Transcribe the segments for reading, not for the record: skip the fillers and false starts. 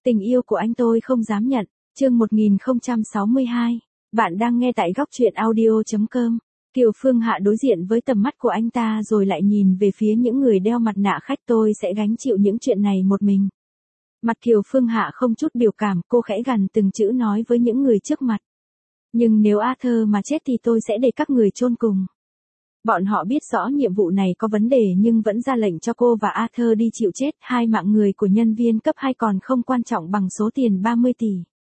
Tình yêu của anh tôi không dám nhận. Chương 1062. Bạn đang nghe tại góc truyện audio.com. Kiều Phương Hạ đối diện với tầm mắt của anh ta rồi lại nhìn về phía những người đeo mặt nạ khách. Tôi sẽ gánh chịu những chuyện này một mình. Mặt Kiều Phương Hạ không chút biểu cảm, cô khẽ gằn từng chữ nói với những người trước mặt. Nhưng nếu Arthur mà chết thì tôi sẽ để các người chôn cùng. Bọn họ biết rõ nhiệm vụ này có vấn đề nhưng vẫn ra lệnh cho cô và Arthur đi chịu chết. 2 mạng người của nhân viên cấp 2 còn không quan trọng bằng số tiền 30 tỷ.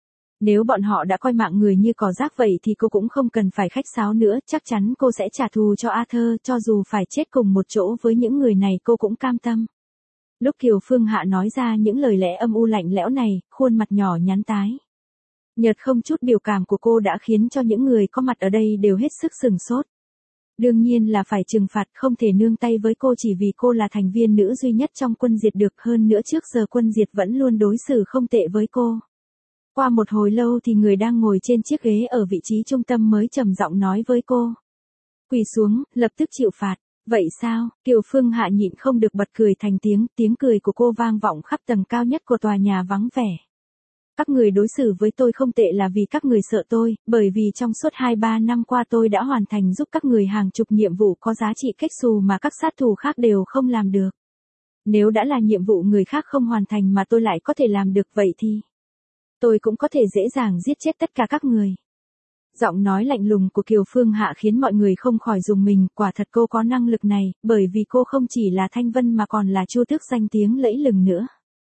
Nếu bọn họ đã coi mạng người như cỏ rác vậy thì cô cũng không cần phải khách sáo nữa. Chắc chắn cô sẽ trả thù cho Arthur, cho dù phải chết cùng một chỗ với những người này cô cũng cam tâm. Lúc Kiều Phương Hạ nói ra những lời lẽ âm u lạnh lẽo này, khuôn mặt nhỏ nhắn tái nhợt không chút biểu cảm của cô đã khiến cho những người có mặt ở đây đều hết sức sửng sốt. Đương nhiên là phải trừng phạt, không thể nương tay với cô chỉ vì cô là thành viên nữ duy nhất trong quân diệt được. Hơn nữa trước giờ quân diệt vẫn luôn đối xử không tệ với cô. Qua một hồi lâu thì người đang ngồi trên chiếc ghế ở vị trí trung tâm mới trầm giọng nói với cô. Quỳ xuống, lập tức chịu phạt. Vậy sao? Kiều Phương Hạ nhịn không được bật cười thành tiếng. Tiếng cười của cô vang vọng khắp tầng cao nhất của tòa nhà vắng vẻ. Các người đối xử với tôi không tệ là vì các người sợ tôi, bởi vì trong suốt 2-3 năm qua tôi đã hoàn thành giúp các người hàng chục nhiệm vụ có giá trị kết xù mà các sát thủ khác đều không làm được. Nếu đã là nhiệm vụ người khác không hoàn thành mà tôi lại có thể làm được vậy thì tôi cũng có thể dễ dàng giết chết tất cả các người. Giọng nói lạnh lùng của Kiều Phương Hạ khiến mọi người không khỏi rùng mình. Quả thật cô có năng lực này, bởi vì cô không chỉ là Thanh Vân mà còn là Chu Tước danh tiếng lẫy lừng nữa.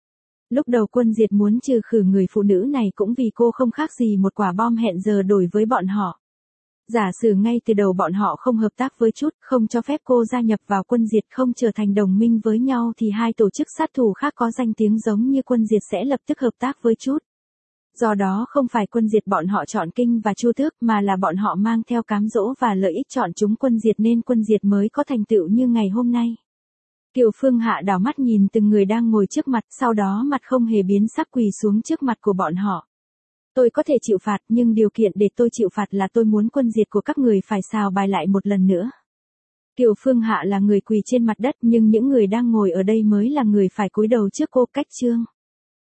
Lúc đầu quân diệt muốn trừ khử người phụ nữ này cũng vì cô không khác gì một quả bom hẹn giờ đổi với bọn họ. Giả sử ngay từ đầu bọn họ không hợp tác với Chút, không cho phép cô gia nhập vào quân diệt, không trở thành đồng minh với nhau thì 2 tổ chức sát thủ khác có danh tiếng giống như quân diệt sẽ lập tức hợp tác với Chút. Do đó không phải quân diệt bọn họ chọn Kinh và Chu Tước mà là bọn họ mang theo cám dỗ và lợi ích chọn chúng quân diệt nên quân diệt mới có thành tựu như ngày hôm nay. Kiều Phương Hạ đảo mắt nhìn từng người đang ngồi trước mặt, sau đó mặt không hề biến sắc quỳ xuống trước mặt của bọn họ. Tôi có thể chịu phạt nhưng điều kiện để tôi chịu phạt là tôi muốn quân diệt của các người phải xào bài lại một lần nữa. Kiều Phương Hạ là người quỳ trên mặt đất nhưng những người đang ngồi ở đây mới là người phải cúi đầu trước cô. Cách chương